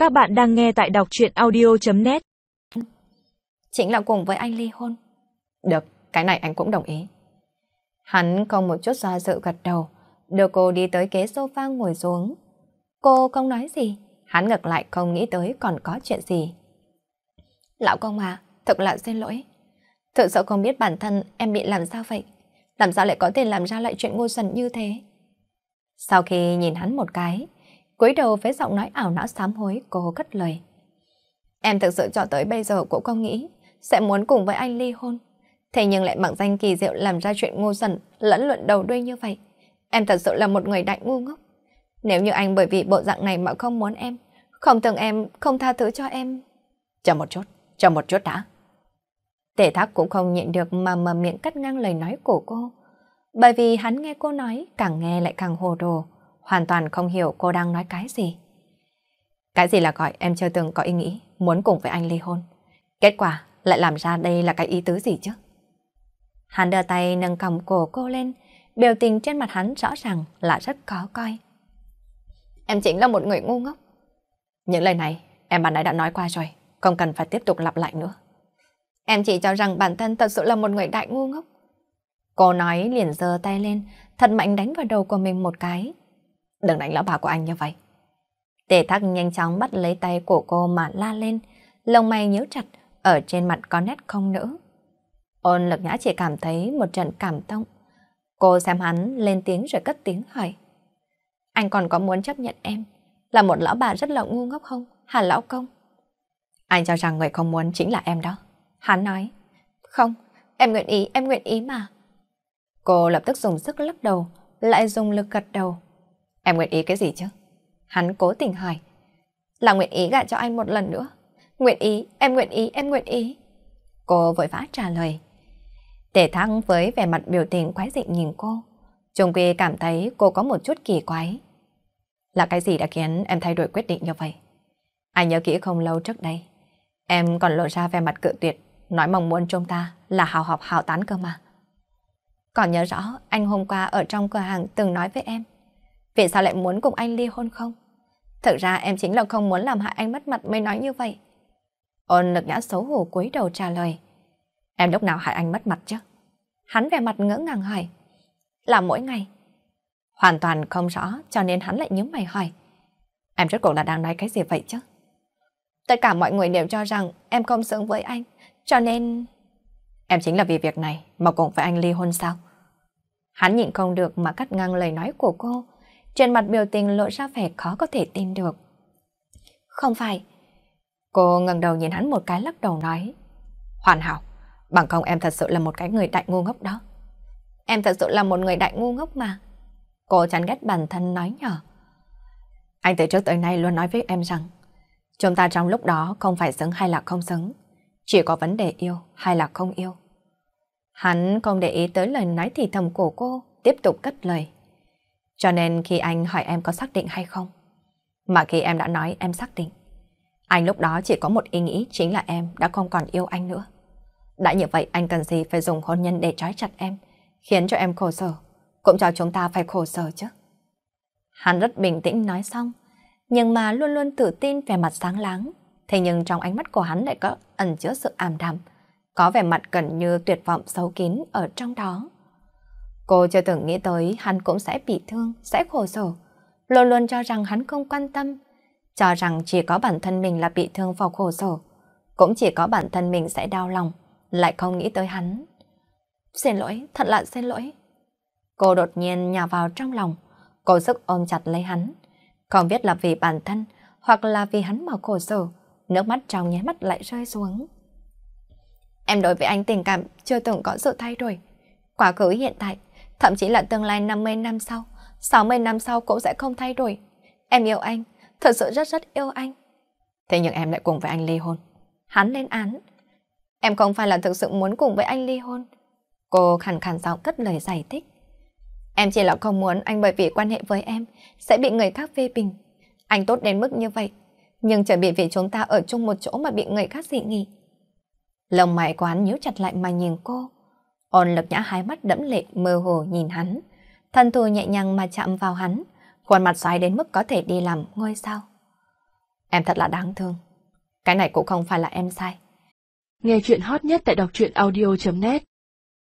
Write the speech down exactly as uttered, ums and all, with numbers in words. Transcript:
Các bạn đang nghe tại đọc truyện audio chấm net. Chính là cùng với anh ly hôn. Được, cái này anh cũng đồng ý. Hắn không một chút do dự gật đầu, đưa cô đi tới ghế sofa ngồi xuống. Cô không nói gì, hắn ngược lại không nghĩ tới còn có chuyện gì. Lão công à, thật là xin lỗi. Thực sự không biết bản thân em bị làm sao vậy. Làm sao lại có thể làm ra lại chuyện ngu xuẩn như thế. Sau khi nhìn hắn một cái, cúi đầu với giọng nói ảo não sám hối, cô cất lời. Em thực sự cho tới bây giờ cũng không nghĩ sẽ muốn cùng với anh ly hôn. Thế nhưng lại mặc danh kỳ diệu làm ra chuyện ngu xuẩn lẫn luận đầu đuôi như vậy. Em thật sự là một người đại ngu ngốc. Nếu như anh bởi vì bộ dạng này mà không muốn em, không tưởng em, không tha thứ cho em. Chờ một chút, chờ một chút đã. Tề Thác cũng không nhịn được mà mở miệng cắt ngang lời nói của cô. Bởi vì hắn nghe cô nói, càng nghe lại càng hồ đồ, hoàn toàn không hiểu cô đang nói cái gì. Cái gì là gọi em chưa từng có ý nghĩ muốn cùng với anh ly hôn. Kết quả lại làm ra đây là cái ý tứ gì chứ? Hắn đưa tay nâng cằm cổ cô lên, biểu tình trên mặt hắn rõ ràng là rất khó coi. Em chính là một người ngu ngốc. Những lời này em bạn ấy đã nói qua rồi, không cần phải tiếp tục lặp lại nữa. Em chỉ cho rằng bản thân thật sự là một người đại ngu ngốc. Cô nói liền giơ tay lên, thật mạnh đánh vào đầu của mình một cái. Đừng đánh lão bà của anh như vậy. Tề Thác nhanh chóng bắt lấy tay của cô mà la lên, lông mày nhíu chặt, ở trên mặt có nét không nỡ. Ôn Lực Nhã chỉ cảm thấy một trận cảm động. Cô xem hắn lên tiếng rồi cất tiếng hỏi. Anh còn có muốn chấp nhận em là một lão bà rất là ngu ngốc không, hả lão công? Anh cho rằng người không muốn chính là em đó. Hắn nói. Không, em nguyện ý, em nguyện ý mà. Cô lập tức dùng sức lắc đầu, lại dùng lực gật đầu. Em nguyện ý cái gì chứ? Hắn cố tình hỏi. Là nguyện ý gả cho anh một lần nữa. Nguyện ý, em nguyện ý, em nguyện ý. Cô vội vã trả lời. Tề Thác với vẻ mặt biểu tình quái dị nhìn cô. Trung quy cảm thấy cô có một chút kỳ quái. Là cái gì đã khiến em thay đổi quyết định như vậy? Anh nhớ kỹ không lâu trước đây, em còn lộ ra vẻ mặt cự tuyệt, nói mong muốn chúng ta là hào học hào tán cơ mà. Còn nhớ rõ anh hôm qua ở trong cửa hàng từng nói với em, vì sao lại muốn cùng anh ly hôn không? Thực ra em chính là không muốn làm hại anh mất mặt mới nói như vậy. Ôn Lực Nhã xấu hổ cúi đầu trả lời. Em lúc nào hại anh mất mặt chứ? Hắn vẻ mặt ngỡ ngàng hỏi. Là mỗi ngày. Hoàn toàn không rõ cho nên hắn lại nhướng mày hỏi. Em rốt cuộc là đang nói cái gì vậy chứ? Tất cả mọi người đều cho rằng em không xứng với anh, cho nên... Em chính là vì việc này mà cùng với anh ly hôn sao? Hắn nhịn không được mà cắt ngang lời nói của cô, trên mặt biểu tình lộ ra vẻ khó có thể tin được. Không phải. Cô ngẩng đầu nhìn hắn một cái lắc đầu nói. Hoàn hảo, bằng không em thật sự là một cái người đại ngu ngốc đó. Em thật sự là một người đại ngu ngốc mà. Cô chán ghét bản thân nói nhỏ. Anh từ trước tới nay luôn nói với em rằng chúng ta trong lúc đó không phải xứng hay là không xứng, chỉ có vấn đề yêu hay là không yêu. Hắn không để ý tới lời nói thì thầm của cô, tiếp tục cất lời. Cho nên khi anh hỏi em có xác định hay không, mà khi em đã nói em xác định, anh lúc đó chỉ có một ý nghĩ, chính là em đã không còn yêu anh nữa. Đã như vậy anh cần gì phải dùng hôn nhân để trói chặt em, khiến cho em khổ sở, cũng cho chúng ta phải khổ sở chứ. Hắn rất bình tĩnh nói xong, nhưng mà luôn luôn tự tin, vẻ mặt sáng láng. Thế nhưng trong ánh mắt của hắn lại có ẩn chứa sự ảm đạm, có vẻ mặt gần như tuyệt vọng sâu kín ở trong đó. Cô chưa từng nghĩ tới hắn cũng sẽ bị thương, sẽ khổ sở, luôn luôn cho rằng hắn không quan tâm, cho rằng chỉ có bản thân mình là bị thương và khổ sở, cũng chỉ có bản thân mình sẽ đau lòng, lại không nghĩ tới hắn. Xin lỗi, thật là xin lỗi. Cô đột nhiên nhào vào trong lòng, cố sức ôm chặt lấy hắn, không biết là vì bản thân hoặc là vì hắn mà khổ sở, nước mắt trong nháy mắt lại rơi xuống. Em đối với anh tình cảm chưa từng có sự thay đổi. Quá khứ hiện tại, thậm chí là tương lai năm mươi năm sau, sáu mươi năm sau cũng sẽ không thay đổi. Em yêu anh, thật sự rất rất yêu anh. Thế nhưng em lại cùng với anh ly hôn. Hắn lên án. Em không phải là thực sự muốn cùng với anh ly hôn. Cô khàn khàn giọng cất lời giải thích. Em chỉ là không muốn anh bởi vì quan hệ với em sẽ bị người khác phê bình. Anh tốt đến mức như vậy, nhưng chuẩn bị vì chúng ta ở chung một chỗ mà bị người khác dị nghị. Lông mày của hắn nhíu chặt lại mà nhìn cô. Ôn Lực Nhã hai mắt đẫm lệ mơ hồ nhìn hắn, thân thủ nhẹ nhàng mà chạm vào hắn, khuôn mặt xoáy đến mức có thể đi làm ngôi sao. Em thật là đáng thương. Cái này cũng không phải là em sai. Nghe chuyện hot nhất tại đọc truyện audio chấm net